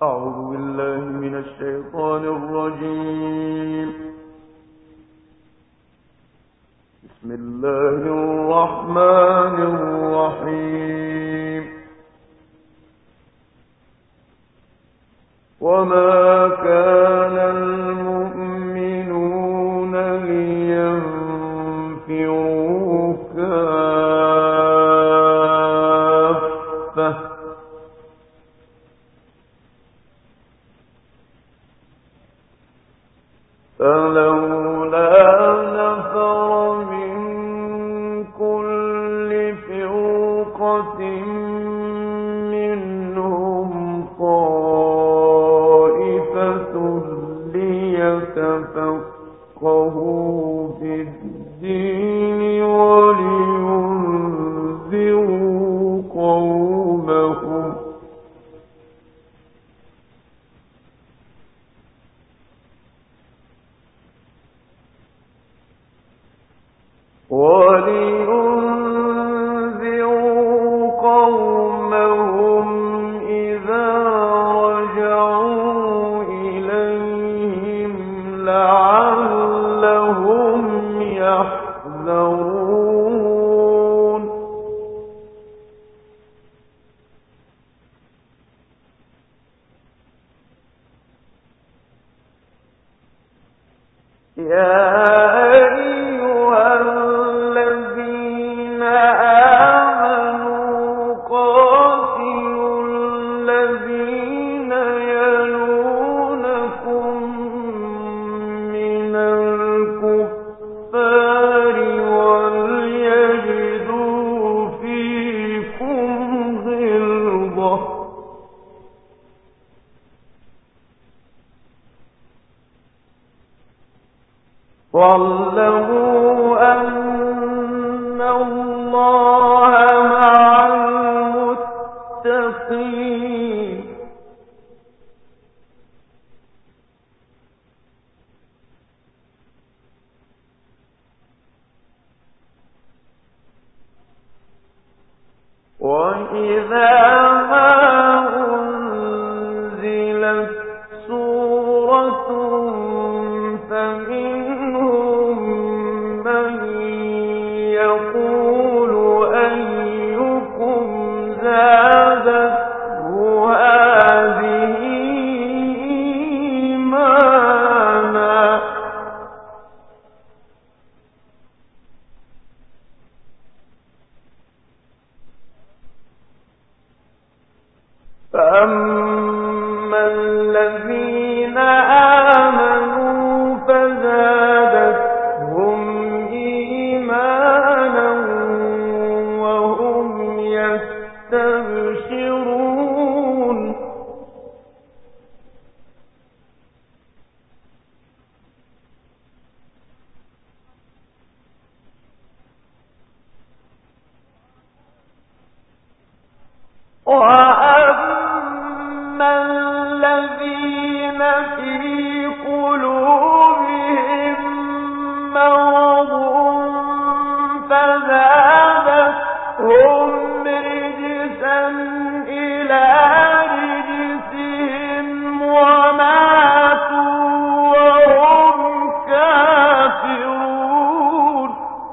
أعوذ بالله من الشيطان الرجيم. بسم الله الرحمن الرحيم. وما كان المؤمنون لينفروا كافة فلولا نفر من كل فرقة منهم طائفة ليتفقهوا في الدين ولينذروا قومهم إذا رجعوا إليهم لعلهم يحذرون. يا أيها الذين آمنوا قاتلوا الذين يلونكم من الكفار وليجدوا فيكم غلظة واعلموا أن الله مع المتقين. وإذا ما أنزلت سورة فمنهم من يقول أيكم زادته هذه إيمانا فأما الذين آمنوا فزادتهم إيمانا وهم يستبشرون. وأما الذين في قلوبهم مرض فزادتهم رجسا إلى رجسهم وماتوا وهم كافرون.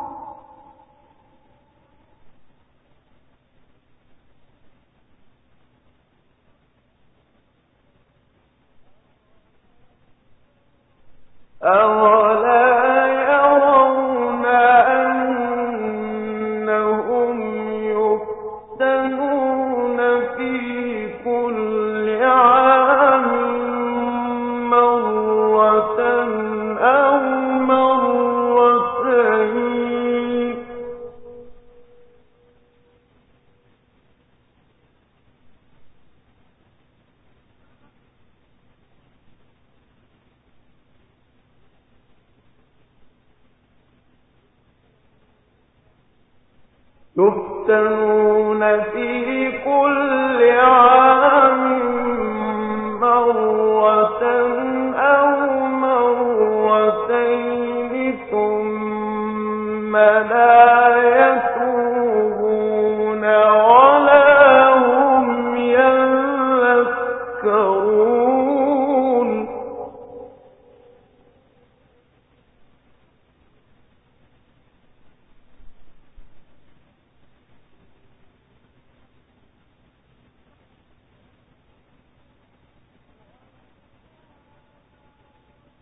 أولا يرون أنهم يفتنون في كل عام مرة أو مرتين يفتنون في كل عام مرة أو مرتين ثم لا يتوبون ولا هم يذكرون.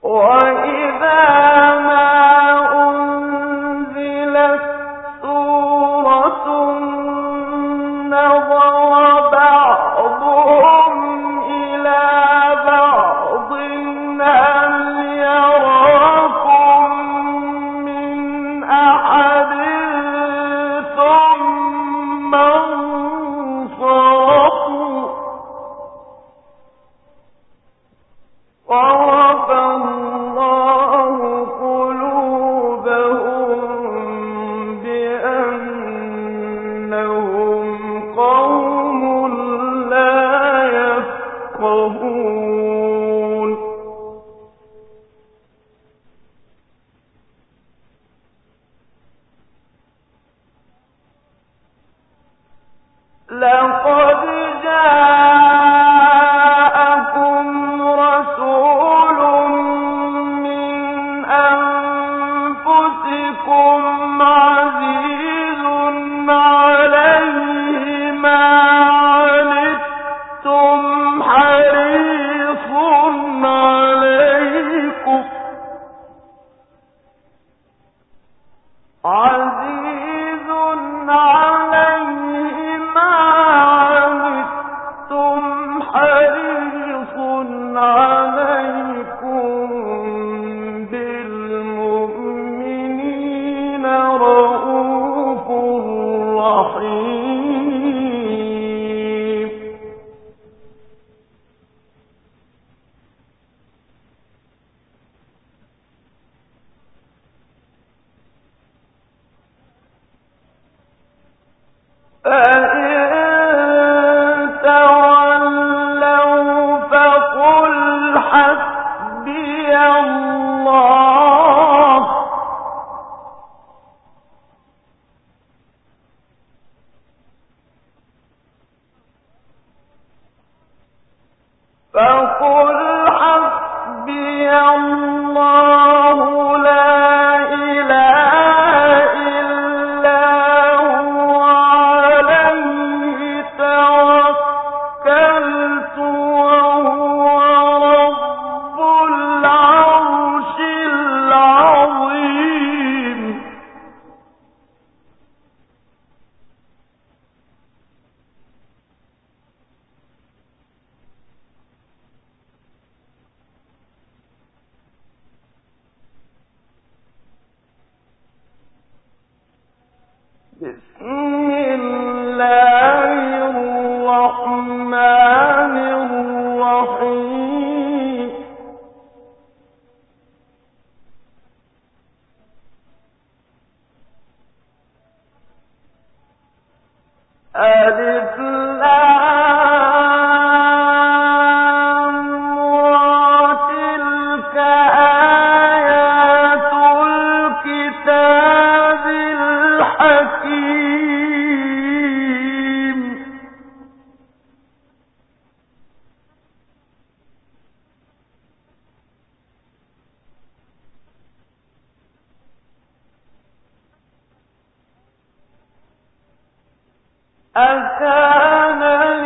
أكان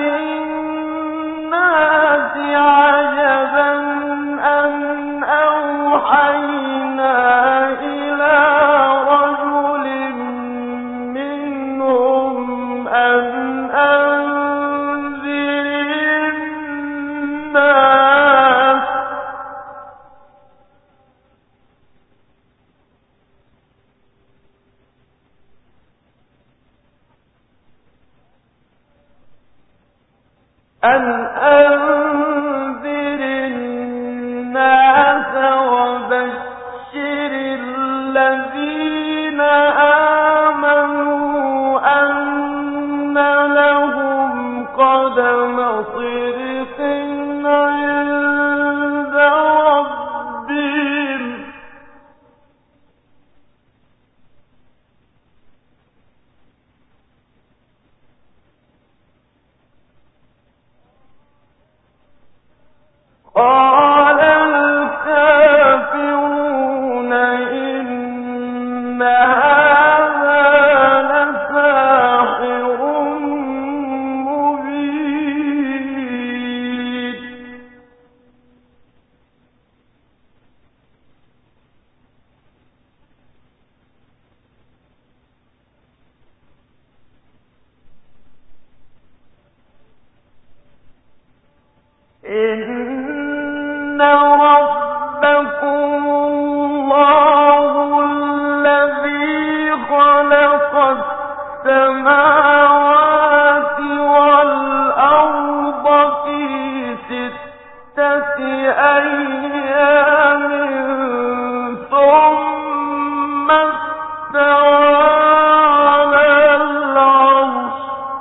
للناس عجبا أن أوحينا إلى رجل منهم أن أنذر الناس وبشر الذين آمنوا أن لهم قدم صدق عند ربهم قال الكافرون إن هذا لساحر مبين إن ربكم الله الذي خلق السماوات والأرض في 6 أيام ثم استوى على العرش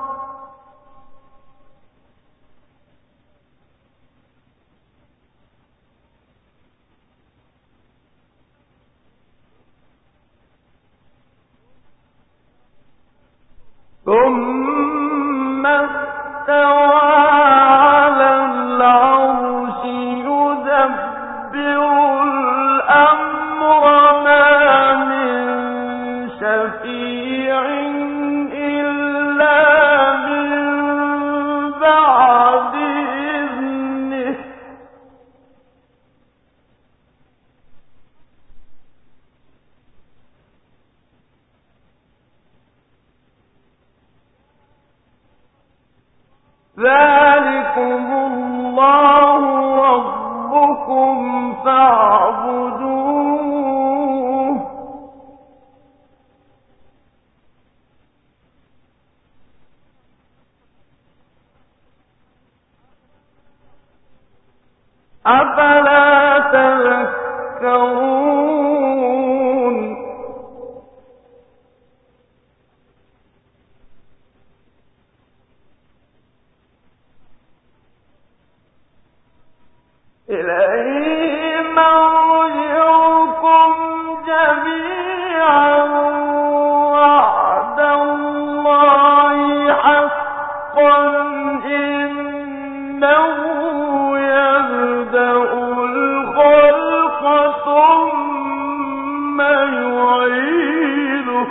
يدبر الأمر ما من شفيع إلا من بعد إذنه ذلكم الله ربكم فاعبدوه أفلا تذكرون إليه مرجعكم جميعا وعد الله حقا إنه يبدأ الخلق ثم يعيده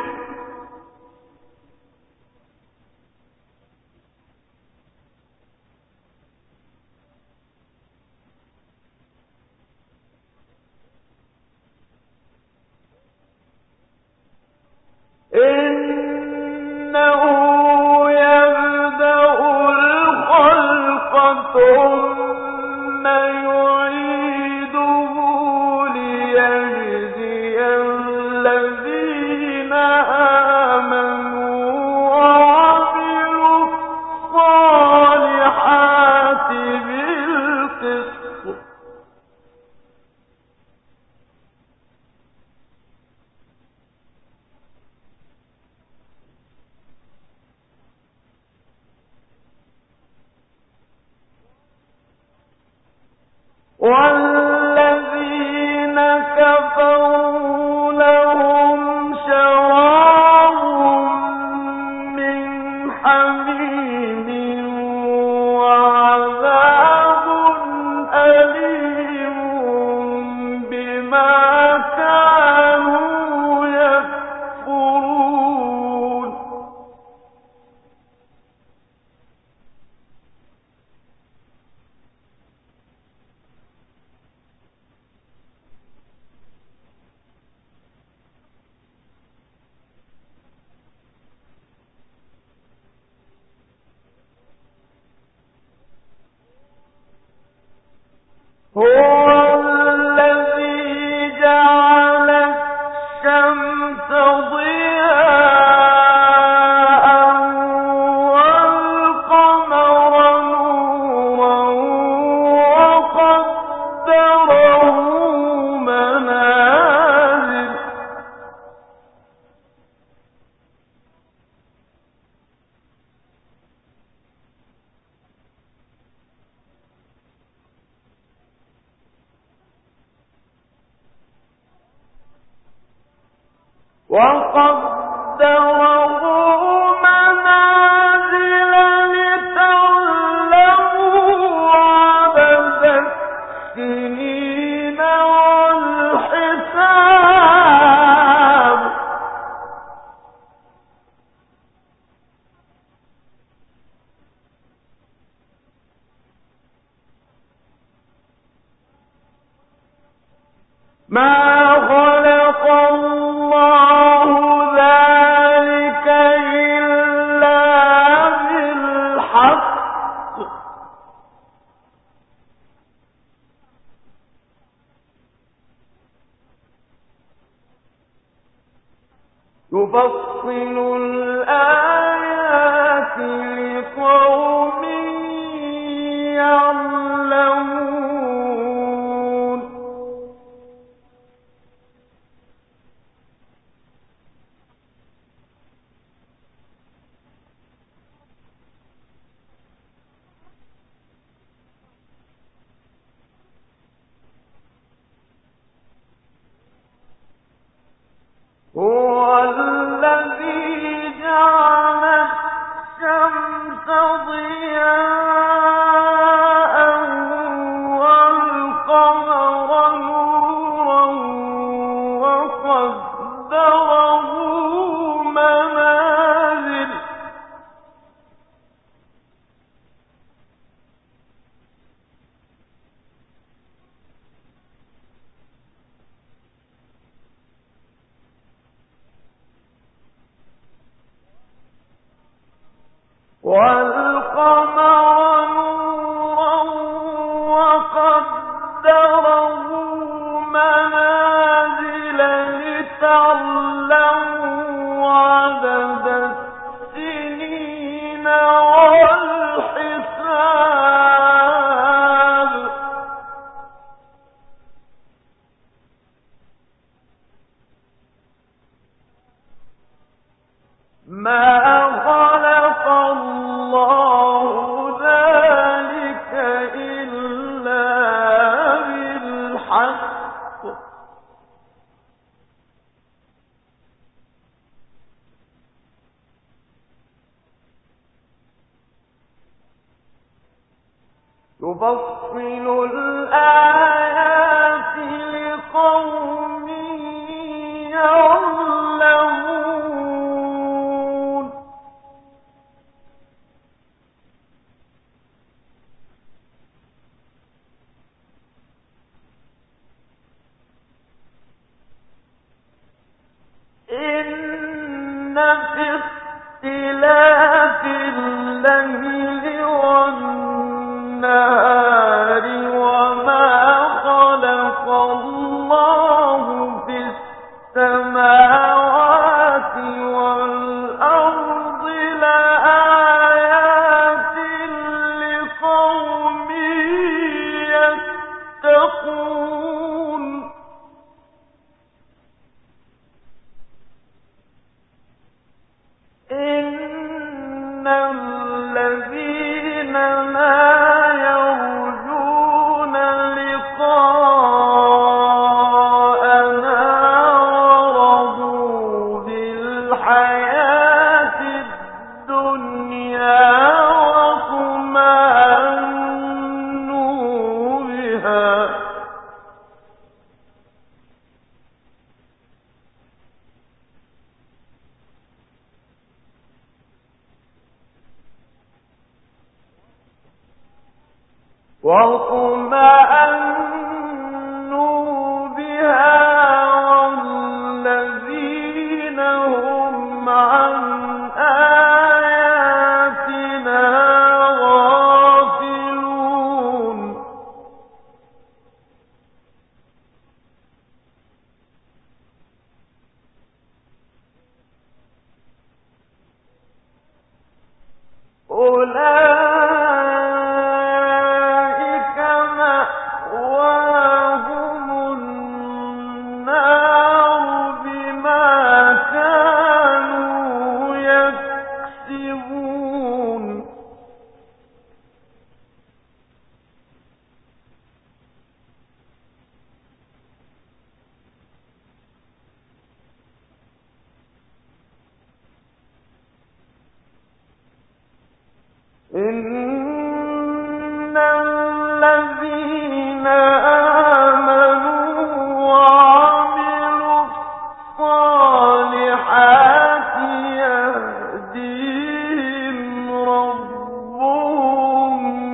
إنه يبدأ الخلق ثم يعيده ليجزي الذين آمنوا وعملوا الصالحات بالقسط والذين كفروا لهم شراب من حميم وعذاب أليم بما كانوا يكفرون هو الذي جعل الشمس ضياء والقمر نورا وقدره منازل وقدره منازل لتعلموا عدد السنين والحساب ما خلق الله ذلك إلا بالحق يفصل الآيات لقوم يعلمون هو الذي جعل الشمس ضياء والقمر نورا وقدره منازل والقمر نورا وقدره منازل لتعلموا عدد السنين والحساب ما خلق الله ذلك إلا بالحق يفصل الآيات لقوم يعلمون إن في اختلاف الليل والنهار وما خلق الله في السماوات والأرض لآيات لقوم يتقون إن الذين لا يرجون لقاءنا ورضوا بالحياة الدنيا واطمأنوا بها والذين هم عن آياتنا غافلون أولئك مأواهم النار بما كانوا يكسبون إن الذين آمنوا وعملوا الصالحات يهديهم ربهم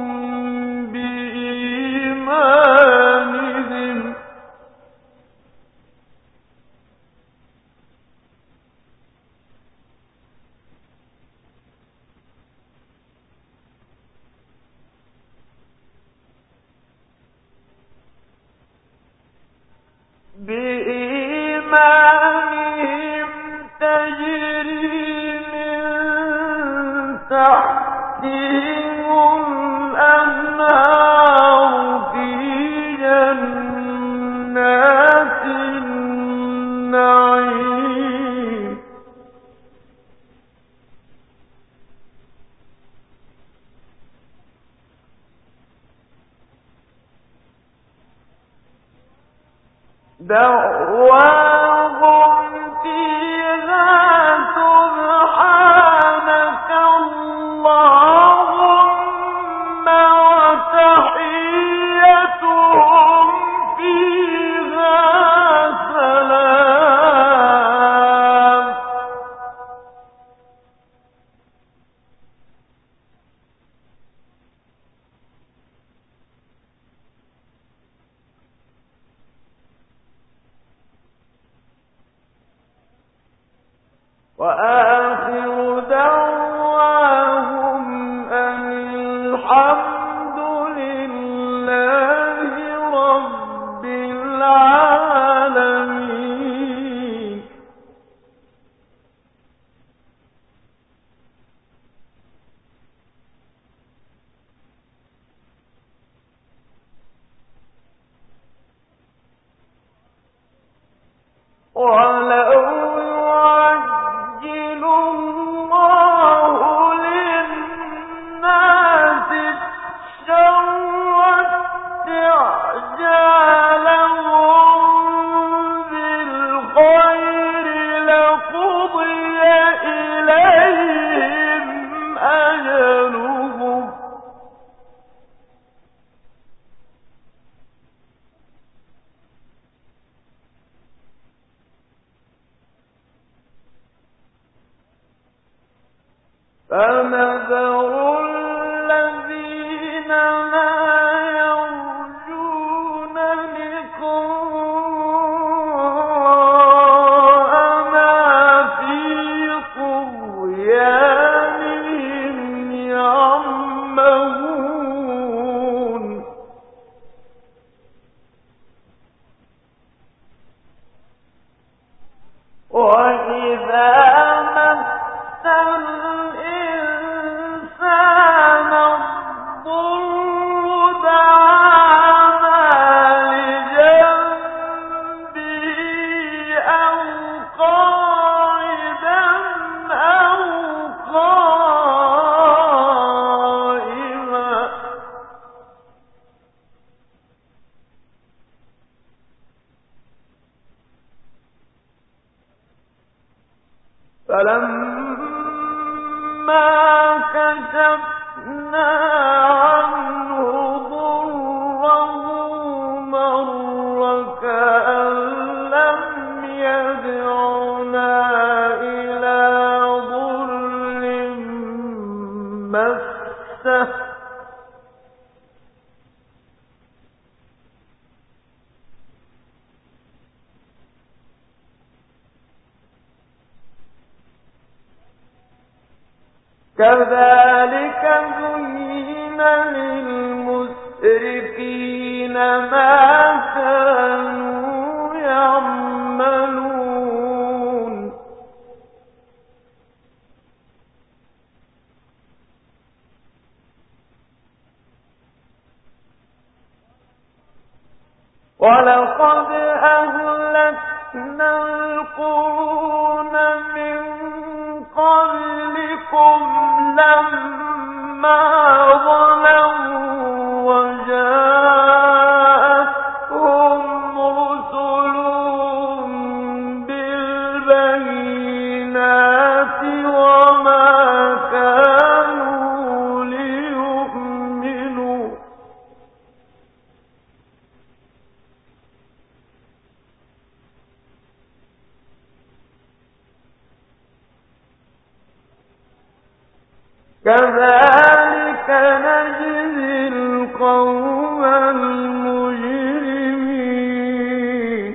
بإيمانهم دعواهم فيها سبحانك اللهم وتحيتهم فيها سلام. وآخر دعواهم أن الحمد لله رب العالمين. ولو يعجل الله للناس الشر استعجالهم بالخير لقضي إليهم أجلهم فنذر الذين لا يرجون لقاءنا في طغيانهم يعمهون. وإذا مس الإنسان الضر دعانا لجنبه أو قاعدا أو قائما فلما كشفنا عنه ضره مر كأن لم يدعنا إلى ضر مسه كذلك زين للمسرفين ما كانوا يعملون. ولقد أهلكنا القرون من قبلكم لما ظلموا وجاءتهم رسلهم بالبينات وما كانوا ليؤمنوا كذلك نجزي القوم المجرمين.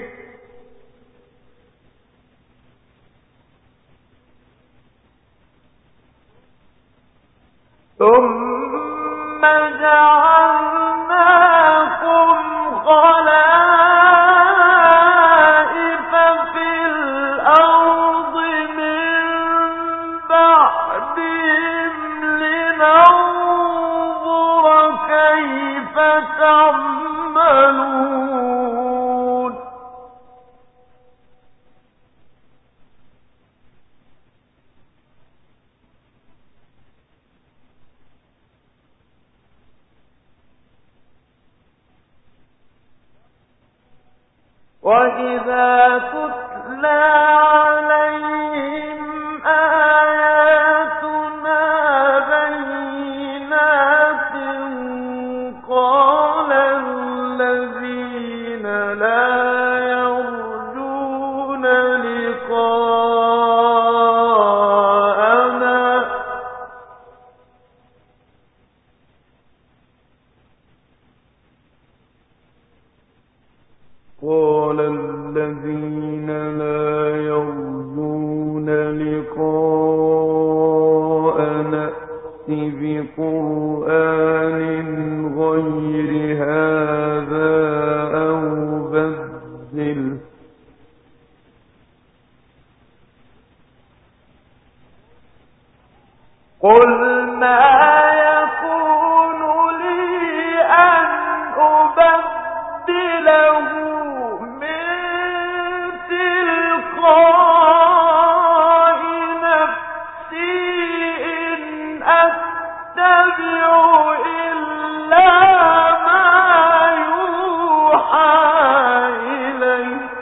ثم جعلناكم خلائف في الأرض من بعدهم لننظر كيف تعملون. وَإِذَا تُتْلَى عَلَيْهِمْ آيَاتُنَا بَيِّنَاتٍ قَالَ الَّذِينَ لَا يَرْجُونَ لِقَاءَنَا ائْتِ بِقُرْآنٍ غَيْرِ هَٰذَا أَوْ بَدِّلْهُ ۚ قُلْ مَا يَكُونُ لِي أَنْ أُبَدِّلَهُ مِن تِلْقَاءِ نَفْسِي ۖ إِنْ أَتَّبِعُ إِلَّا مَا يُوحَىٰ إِلَيَّ ۖ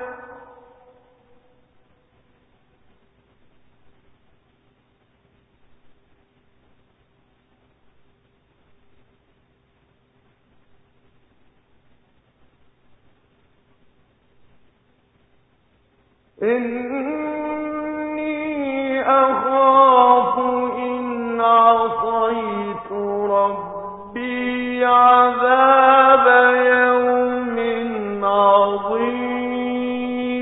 إِنِّي أَخَافُ إِنْ عَصَيْتُ رَبِّي عَذَابَ يَوْمٍ عَظِيمٍ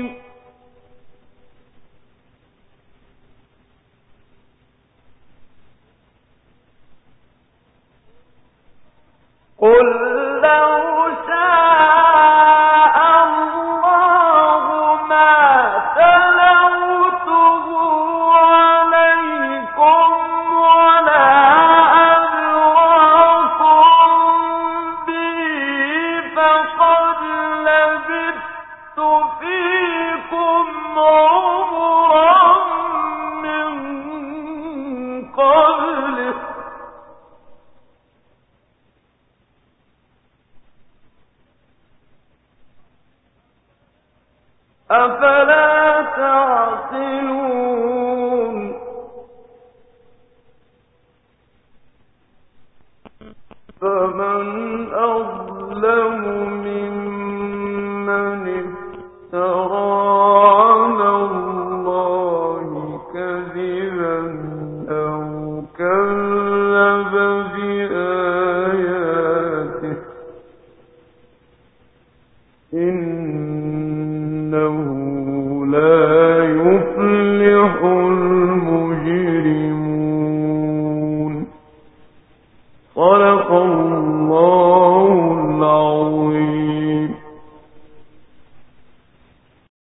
قُل لَّوْ شَاءَ اللَّهُ مَا تَلَوْتُهُ عَلَيْكُمْ وَلَا أَدْرَاكُم بِهِ ۖ فَقَدْ لَبِثْتُ فِيكُمْ عُمُرًا مِّن قَبْلِهِ ۚ أَفَلَا تَعْقِلُونَ فَمَنْ أَظْلَمُ مِمَّنِ افْتَرَىٰ عَلَى اللَّهِ كَذِبًا أَوْ كَذَّبَ بِآيَاتِهِ ۚ إِنَّهُ لَا